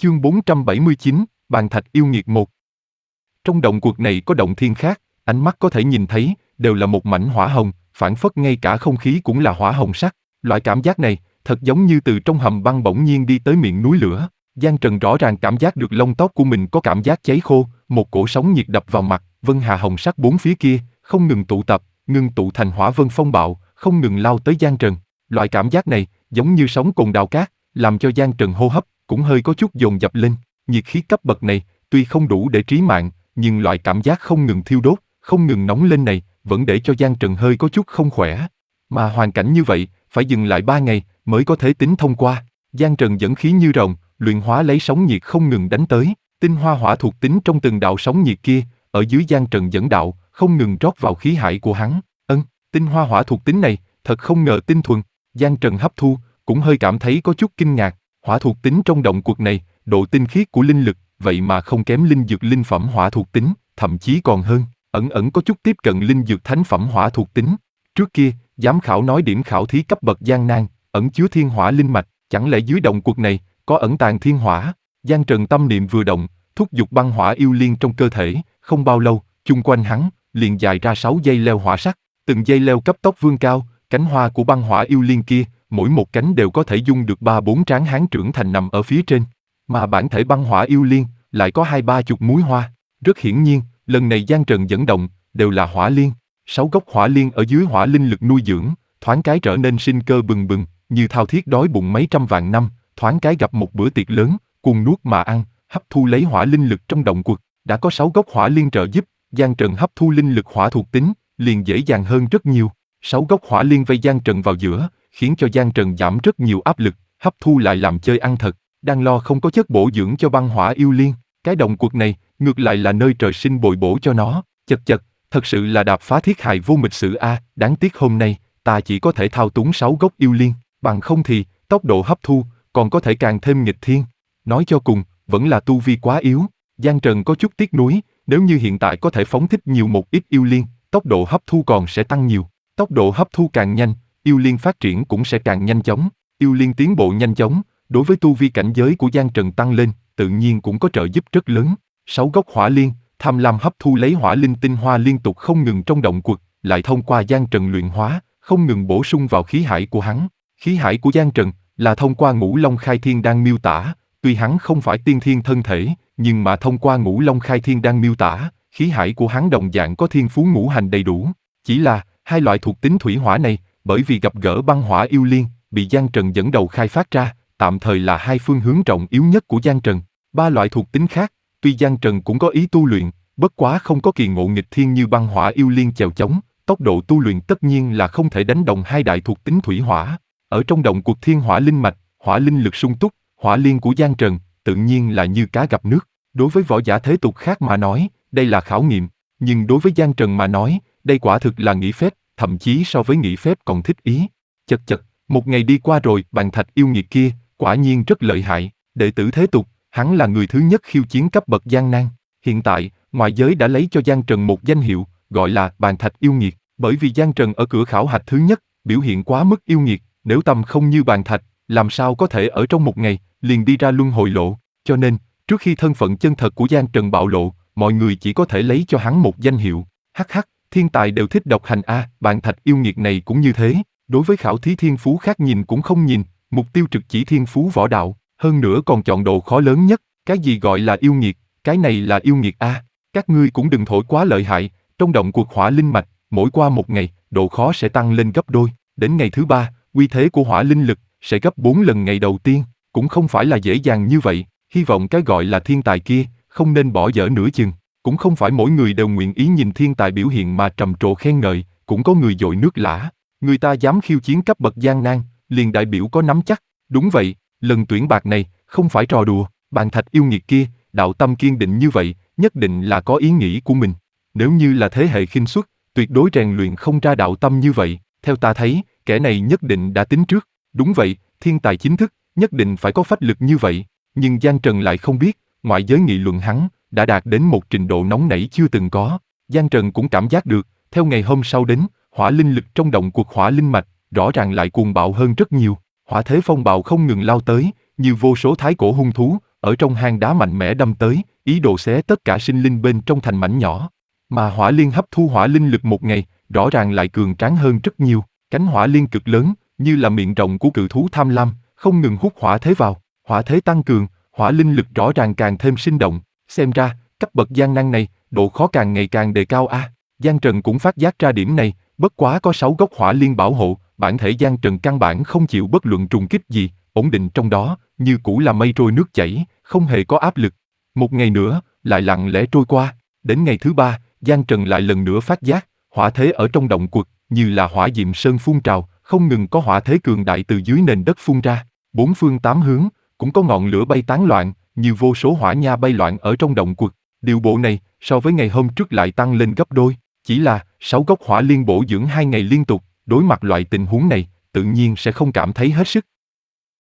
Chương 479, Bàn thạch yêu nghiệt 1. Trong động quật này có động thiên khác, ánh mắt có thể nhìn thấy, đều là một mảnh hỏa hồng, phảng phất ngay cả không khí cũng là hỏa hồng sắc. Loại cảm giác này, thật giống như từ trong hầm băng bỗng nhiên đi tới miệng núi lửa. Giang Trần rõ ràng cảm giác được lông tóc của mình có cảm giác cháy khô, một cổ sóng nhiệt đập vào mặt, vân hà hồng sắc bốn phía kia, không ngừng tụ tập, ngưng tụ thành hỏa vân phong bạo, không ngừng lao tới Giang Trần. Loại cảm giác này, giống như sóng cồn đào cát, làm cho Giang Trần hô hấp cũng hơi có chút dồn dập lên. Nhiệt khí cấp bậc này, tuy không đủ để trí mạng, nhưng loại cảm giác không ngừng thiêu đốt, không ngừng nóng lên này, vẫn để cho Giang Trần hơi có chút không khỏe. Mà hoàn cảnh như vậy, phải dừng lại 3 ngày mới có thể tính thông qua. Giang Trần dẫn khí như rồng, luyện hóa lấy sóng nhiệt không ngừng đánh tới, tinh hoa hỏa thuộc tính trong từng đạo sóng nhiệt kia, ở dưới Giang Trần dẫn đạo, không ngừng rót vào khí hải của hắn. Tinh hoa hỏa thuộc tính này, thật không ngờ tinh thuần. Giang Trần hấp thu, cũng hơi cảm thấy có chút kinh ngạc. Hỏa thuộc tính trong động quật này, độ tinh khiết của linh lực, vậy mà không kém linh dược linh phẩm hỏa thuộc tính, thậm chí còn hơn, ẩn có chút tiếp cận linh dược thánh phẩm hỏa thuộc tính. Trước kia, giám khảo nói điểm khảo thí cấp bậc gian nan, ẩn chứa thiên hỏa linh mạch, chẳng lẽ dưới động quật này có ẩn tàng thiên hỏa? Giang Trần tâm niệm vừa động, thúc giục băng hỏa yêu liên trong cơ thể, không bao lâu, chung quanh hắn liền dài ra 6 dây leo hỏa sắc, từng dây leo cấp tốc vươn cao, cánh hoa của băng hỏa yêu liên kia, mỗi một cánh đều có thể dung được 3-4 tráng hán trưởng thành nằm ở phía trên, mà bản thể băng hỏa yêu liên lại có 20-30 múi hoa. Rất hiển nhiên, lần này Giang Trần dẫn động đều là hỏa liên. 6 gốc hỏa liên ở dưới hỏa linh lực nuôi dưỡng, thoáng cái trở nên sinh cơ bừng bừng, như thao thiết đói bụng mấy trăm vạn năm, thoáng cái gặp một bữa tiệc lớn, cuồng nuốt mà ăn, hấp thu lấy hỏa linh lực trong động quật. Đã có 6 gốc hỏa liên trợ giúp, Giang Trần hấp thu linh lực hỏa thuộc tính liền dễ dàng hơn rất nhiều. 6 gốc hỏa liên vây Giang Trần vào giữa, khiến cho Giang Trần giảm rất nhiều áp lực, hấp thu lại làm chơi ăn thật. Đang lo không có chất bổ dưỡng cho băng hỏa yêu liên, cái động quật này ngược lại là nơi trời sinh bồi bổ cho nó. Chật, thật sự là đạp phá thiết hài vô mịch sử a. Đáng tiếc hôm nay ta chỉ có thể thao túng 6 gốc yêu liên, bằng không thì tốc độ hấp thu còn có thể càng thêm nghịch thiên. Nói cho cùng, vẫn là tu vi quá yếu. Giang Trần có chút tiếc nuối, nếu như hiện tại có thể phóng thích nhiều một ít yêu liên, tốc độ hấp thu còn sẽ tăng nhiều. Tốc độ hấp thu càng nhanh, yêu liên phát triển cũng sẽ càng nhanh chóng. Yêu liên tiến bộ nhanh chóng, đối với tu vi cảnh giới của Giang Trần tăng lên, tự nhiên cũng có trợ giúp rất lớn. 6 gốc hỏa liên, tham lam hấp thu lấy hỏa linh tinh hoa liên tục không ngừng trong động quật, lại thông qua Giang Trần luyện hóa, không ngừng bổ sung vào khí hải của hắn. Khí hải của Giang Trần là thông qua Ngũ Long Khai Thiên Đan miêu tả, tuy hắn không phải tiên thiên thân thể, nhưng mà thông qua Ngũ Long Khai Thiên Đan miêu tả, khí hải của hắn đồng dạng có thiên phú ngũ hành đầy đủ. Chỉ là hai loại thuộc tính thủy hỏa này, bởi vì gặp gỡ băng hỏa yêu liên, bị Giang Trần dẫn đầu khai phát ra, tạm thời là hai phương hướng trọng yếu nhất của Giang Trần. 3 loại thuộc tính khác, tuy Giang Trần cũng có ý tu luyện, bất quá không có kỳ ngộ nghịch thiên như băng hỏa yêu liên chèo chống, tốc độ tu luyện tất nhiên là không thể đánh đồng hai đại thuộc tính thủy hỏa. Ở trong động quật thiên hỏa linh mạch, hỏa linh lực sung túc, hỏa liên của Giang Trần tự nhiên là như cá gặp nước. Đối với võ giả thế tục khác mà nói, đây là khảo nghiệm, nhưng đối với Giang Trần mà nói, đây quả thực là nghỉ phép, thậm chí so với nghỉ phép còn thích ý. Chật, một ngày đi qua rồi, bàn thạch yêu nghiệt kia, quả nhiên rất lợi hại. Đệ tử thế tục, hắn là người thứ nhất khiêu chiến cấp bậc gian nan. Hiện tại, ngoại giới đã lấy cho Giang Trần một danh hiệu, gọi là bàn thạch yêu nghiệt, bởi vì Giang Trần ở cửa khảo hạch thứ nhất, biểu hiện quá mức yêu nghiệt, nếu tầm không như bàn thạch, làm sao có thể ở trong một ngày, liền đi ra luân hồi lộ. Cho nên, trước khi thân phận chân thật của Giang Trần bạo lộ, mọi người chỉ có thể lấy cho hắn một danh hiệu. Thiên tài đều thích độc hành a, bàn thạch yêu nghiệt này cũng như thế. Đối với khảo thí thiên phú khác nhìn cũng không nhìn, mục tiêu trực chỉ thiên phú võ đạo, hơn nữa còn chọn độ khó lớn nhất. Cái gì gọi là yêu nghiệt, cái này là yêu nghiệt a. Các ngươi cũng đừng thổi quá lợi hại, trong động quật hỏa linh mạch, mỗi qua một ngày, độ khó sẽ tăng lên gấp đôi, đến ngày thứ 3, uy thế của hỏa linh lực sẽ gấp 4 lần ngày đầu tiên, cũng không phải là dễ dàng như vậy. Hy vọng cái gọi là thiên tài kia không nên bỏ dở nửa chừng, cũng không phải mỗi người đều nguyện ý nhìn thiên tài biểu hiện mà trầm trồ khen ngợi, cũng có người dội nước lã. Người ta dám khiêu chiến cấp bậc gian nan, liền đại biểu có nắm chắc. Đúng vậy, lần tuyển bạc này không phải trò đùa. Bàn thạch yêu nghiệt kia, đạo tâm kiên định như vậy, nhất định là có ý nghĩ của mình. Nếu như là thế hệ khinh suất, tuyệt đối rèn luyện không ra đạo tâm như vậy. Theo ta thấy, kẻ này nhất định đã tính trước. Đúng vậy, thiên tài chính thức, nhất định phải có phách lực như vậy. Nhưng Giang Trần lại không biết, ngoại giới nghị luận hắn đã đạt đến một trình độ nóng nảy chưa từng có. Giang Trần cũng cảm giác được, theo ngày hôm sau đến, hỏa linh lực trong động quật hỏa linh mạch rõ ràng lại cuồng bạo hơn rất nhiều. Hỏa thế phong bạo không ngừng lao tới, như vô số thái cổ hung thú, ở trong hang đá mạnh mẽ đâm tới, ý đồ xé tất cả sinh linh bên trong thành mảnh nhỏ. Mà hỏa liên hấp thu hỏa linh lực một ngày, rõ ràng lại cường tráng hơn rất nhiều, cánh hỏa liên cực lớn, như là miệng rộng của cự thú tham lam, không ngừng hút hỏa thế vào, hỏa thế tăng cường, hỏa linh lực rõ ràng càng thêm sinh động, xem ra, cấp bậc gian nan này, độ khó càng ngày càng đề cao a. Giang Trần cũng phát giác ra điểm này, bất quá có 6 gốc hỏa liên bảo hộ, bản thể Giang Trần căn bản không chịu bất luận trùng kích gì, ổn định trong đó, như cũ là mây trôi nước chảy, không hề có áp lực. Một ngày nữa, lại lặng lẽ trôi qua, đến ngày thứ 3, Giang Trần lại lần nữa phát giác, hỏa thế ở trong động quật, như là hỏa diệm sơn phun trào, không ngừng có hỏa thế cường đại từ dưới nền đất phun ra, bốn phương tám hướng, cũng có ngọn lửa bay tán loạn, như vô số hỏa nha bay loạn ở trong động quật. Điều bộ này, so với ngày hôm trước lại tăng lên gấp đôi, chỉ là 6 gốc hỏa liên bổ dưỡng 2 ngày liên tục, đối mặt loại tình huống này, tự nhiên sẽ không cảm thấy hết sức.